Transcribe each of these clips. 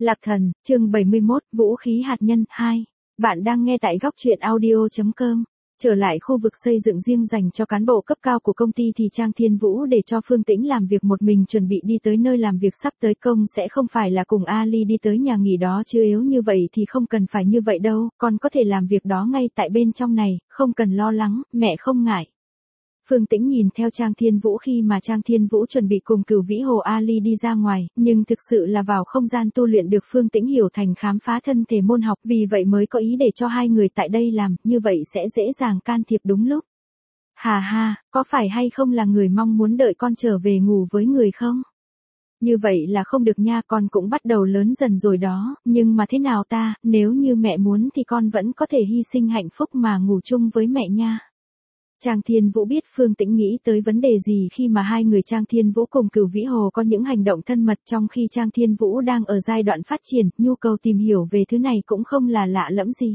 Lạc Thần, chương 71, Vũ khí hạt nhân 2. Bạn đang nghe tại góc truyện audio.com. Trở lại khu vực xây dựng riêng dành cho cán bộ cấp cao của công ty thì Trang Thiên Vũ để cho Phương Tĩnh làm việc một mình chuẩn bị đi tới nơi làm việc sắp tới công sẽ không phải là cùng Ali đi tới nhà nghỉ đó chứ yếu như vậy thì không cần phải như vậy đâu, con có thể làm việc đó ngay tại bên trong này, không cần lo lắng, mẹ không ngại. Phương Tĩnh nhìn theo Trang Thiên Vũ khi mà Trang Thiên Vũ chuẩn bị cùng Cửu Vĩ Hồ Ali đi ra ngoài, nhưng thực sự là vào không gian tu luyện được Phương Tĩnh hiểu thành khám phá thân thể môn học, vì vậy mới có ý để cho hai người tại đây làm, như vậy sẽ dễ dàng can thiệp đúng lúc. Hà ha, có phải hay không là người mong muốn đợi con trở về ngủ với người không? Như vậy là không được nha, con cũng bắt đầu lớn dần rồi đó, nhưng mà thế nào ta, nếu như mẹ muốn thì con vẫn có thể hy sinh hạnh phúc mà ngủ chung với mẹ nha. Trang Thiên Vũ biết Phương Tĩnh nghĩ tới vấn đề gì khi mà hai người Trang Thiên Vũ cùng Cửu Vĩ Hồ có những hành động thân mật trong khi Trang Thiên Vũ đang ở giai đoạn phát triển, nhu cầu tìm hiểu về thứ này cũng không là lạ lẫm gì.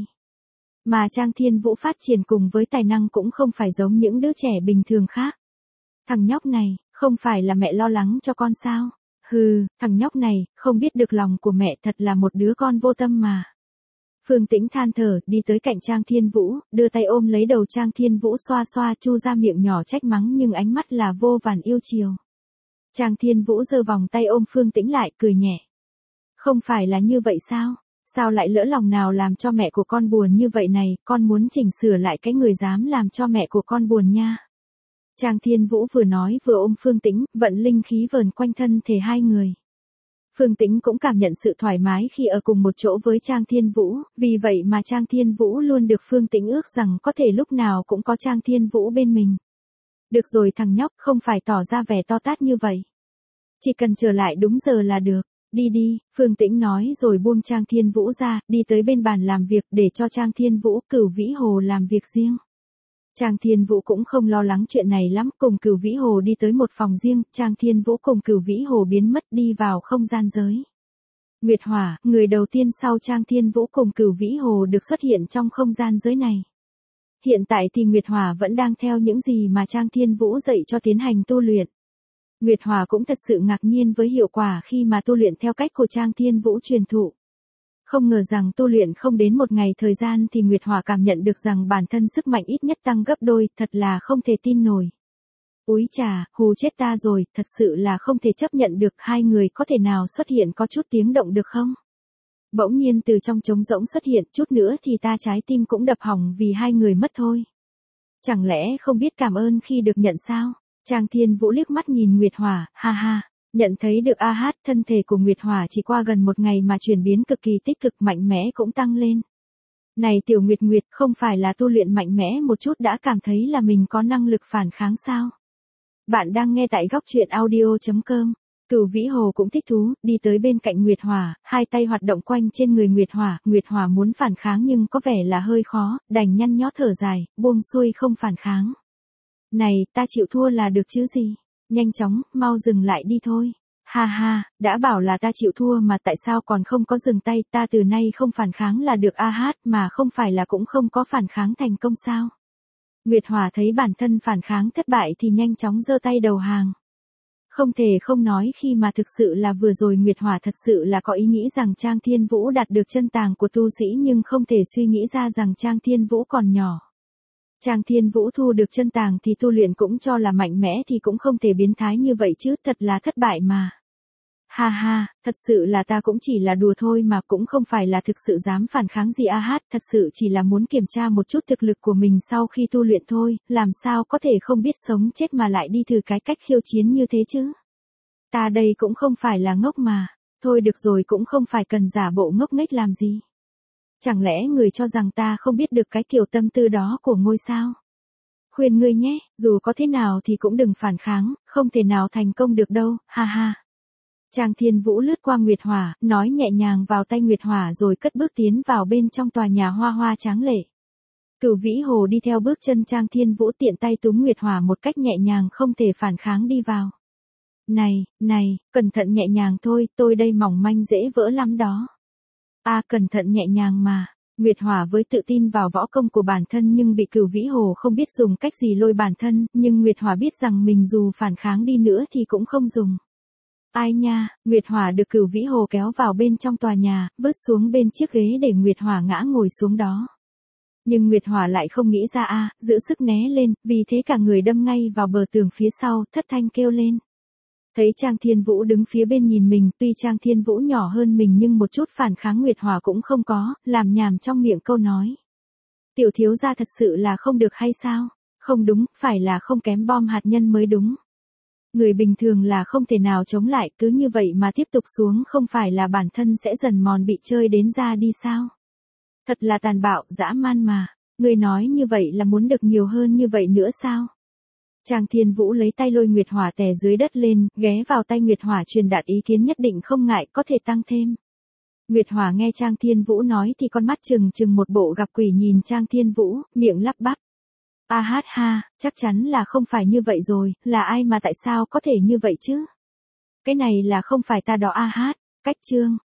Mà Trang Thiên Vũ phát triển cùng với tài năng cũng không phải giống những đứa trẻ bình thường khác. Thằng nhóc này, không phải là mẹ lo lắng cho con sao? Hừ, thằng nhóc này, không biết được lòng của mẹ, thật là một đứa con vô tâm mà. Phương Tĩnh than thở, đi tới cạnh Trang Thiên Vũ, đưa tay ôm lấy đầu Trang Thiên Vũ xoa xoa chu ra miệng nhỏ trách mắng nhưng ánh mắt là vô vàn yêu chiều. Trang Thiên Vũ giơ vòng tay ôm Phương Tĩnh lại, cười nhẹ. Không phải là như vậy sao? Sao lại lỡ lòng nào làm cho mẹ của con buồn như vậy này, con muốn chỉnh sửa lại cái người dám làm cho mẹ của con buồn nha. Trang Thiên Vũ vừa nói vừa ôm Phương Tĩnh, vận linh khí vờn quanh thân thể hai người. Phương Tĩnh cũng cảm nhận sự thoải mái khi ở cùng một chỗ với Trang Thiên Vũ, vì vậy mà Trang Thiên Vũ luôn được Phương Tĩnh ước rằng có thể lúc nào cũng có Trang Thiên Vũ bên mình. Được rồi thằng nhóc, không phải tỏ ra vẻ to tát như vậy. Chỉ cần trở lại đúng giờ là được, đi đi, Phương Tĩnh nói rồi buông Trang Thiên Vũ ra, đi tới bên bàn làm việc để cho Trang Thiên Vũ, Cửu Vĩ Hồ làm việc riêng. Trang Thiên Vũ cũng không lo lắng chuyện này lắm, cùng Cửu Vĩ Hồ đi tới một phòng riêng, Trang Thiên Vũ cùng Cửu Vĩ Hồ biến mất đi vào không gian giới. Nguyệt Hỏa, người đầu tiên sau Trang Thiên Vũ cùng Cửu Vĩ Hồ được xuất hiện trong không gian giới này. Hiện tại thì Nguyệt Hỏa vẫn đang theo những gì mà Trang Thiên Vũ dạy cho tiến hành tu luyện. Nguyệt Hỏa cũng thật sự ngạc nhiên với hiệu quả khi mà tu luyện theo cách của Trang Thiên Vũ truyền thụ. Không ngờ rằng tu luyện không đến một ngày thời gian thì Nguyệt Hỏa cảm nhận được rằng bản thân sức mạnh ít nhất tăng gấp đôi, thật là không thể tin nổi. Úi chà, hù chết ta rồi, thật sự là không thể chấp nhận được, hai người có thể nào xuất hiện có chút tiếng động được không? Bỗng nhiên từ trong trống rỗng xuất hiện, chút nữa thì ta trái tim cũng đập hỏng vì hai người mất thôi. Chẳng lẽ không biết cảm ơn khi được nhận sao? Trang Thiên Vũ liếc mắt nhìn Nguyệt Hỏa, ha ha. Nhận thấy được thân thể của Nguyệt Hỏa chỉ qua gần một ngày mà chuyển biến cực kỳ tích cực, mạnh mẽ cũng tăng lên. Này tiểu Nguyệt Nguyệt, không phải là tu luyện mạnh mẽ một chút đã cảm thấy là mình có năng lực phản kháng sao? Bạn đang nghe tại góc truyện audio.com. Cửu Vĩ Hồ cũng thích thú, đi tới bên cạnh Nguyệt Hỏa, hai tay hoạt động quanh trên người Nguyệt Hỏa muốn phản kháng nhưng có vẻ là hơi khó, đành nhăn nhó thở dài, buông xuôi không phản kháng. Này, ta chịu thua là được chứ gì? Nhanh chóng, mau dừng lại đi thôi. Ha ha, đã bảo là ta chịu thua mà tại sao còn không có dừng tay, ta từ nay không phản kháng là được mà không phải là cũng không có phản kháng thành công sao? Nguyệt Hỏa thấy bản thân phản kháng thất bại thì nhanh chóng giơ tay đầu hàng. Không thể không nói khi mà thực sự là vừa rồi Nguyệt Hỏa thật sự là có ý nghĩ rằng Trang Thiên Vũ đạt được chân tàng của tu sĩ nhưng không thể suy nghĩ ra rằng Trang Thiên Vũ còn nhỏ. Trang Thiên Vũ thu được chân tàng thì tu luyện cũng cho là mạnh mẽ thì cũng không thể biến thái như vậy chứ, thật là thất bại mà. Ha ha, thật sự là ta cũng chỉ là đùa thôi mà cũng không phải là thực sự dám phản kháng gì thật sự chỉ là muốn kiểm tra một chút thực lực của mình sau khi tu luyện thôi, làm sao có thể không biết sống chết mà lại đi thử cái cách khiêu chiến như thế chứ. Ta đây cũng không phải là ngốc mà, thôi được rồi cũng không phải cần giả bộ ngốc nghếch làm gì. Chẳng lẽ người cho rằng ta không biết được cái kiểu tâm tư đó của ngôi sao? Khuyên ngươi nhé, dù có thế nào thì cũng đừng phản kháng, không thể nào thành công được đâu, ha ha. Trang Thiên Vũ lướt qua Nguyệt Hỏa, nói nhẹ nhàng vào tay Nguyệt Hỏa rồi cất bước tiến vào bên trong tòa nhà hoa hoa tráng lệ. Cửu Vĩ Hồ đi theo bước chân Trang Thiên Vũ tiện tay túm Nguyệt Hỏa một cách nhẹ nhàng không thể phản kháng đi vào. Này, cẩn thận nhẹ nhàng thôi, tôi đây mỏng manh dễ vỡ lắm đó. Cẩn thận nhẹ nhàng mà. Nguyệt Hỏa với tự tin vào võ công của bản thân nhưng bị Cửu Vĩ Hồ không biết dùng cách gì lôi bản thân, nhưng Nguyệt Hỏa biết rằng mình dù phản kháng đi nữa thì cũng không dùng. Ai nha, Nguyệt Hỏa được Cửu Vĩ Hồ kéo vào bên trong tòa nhà, vứt xuống bên chiếc ghế để Nguyệt Hỏa ngã ngồi xuống đó. Nhưng Nguyệt Hỏa lại không nghĩ ra giữ sức né lên, vì thế cả người đâm ngay vào bờ tường phía sau, thất thanh kêu lên. Thấy Trang Thiên Vũ đứng phía bên nhìn mình, tuy Trang Thiên Vũ nhỏ hơn mình nhưng một chút phản kháng Nguyệt Hỏa cũng không có, làm nhảm trong miệng câu nói. Tiểu thiếu gia thật sự là không được hay sao? Không đúng, phải là không kém bom hạt nhân mới đúng. Người bình thường là không thể nào chống lại, cứ như vậy mà tiếp tục xuống không phải là bản thân sẽ dần mòn bị chơi đến ra đi sao? Thật là tàn bạo, dã man mà. Người nói như vậy là muốn được nhiều hơn như vậy nữa sao? Trang Thiên Vũ lấy tay lôi Nguyệt Hỏa tè dưới đất lên, ghé vào tay Nguyệt Hỏa truyền đạt ý kiến nhất định không ngại, có thể tăng thêm. Nguyệt Hỏa nghe Trang Thiên Vũ nói thì con mắt trừng trừng một bộ gặp quỷ nhìn Trang Thiên Vũ, miệng lắp bắp. A hát ha, chắc chắn là không phải như vậy rồi, là ai mà tại sao có thể như vậy chứ? Cái này là không phải ta đó a hát, cách chương.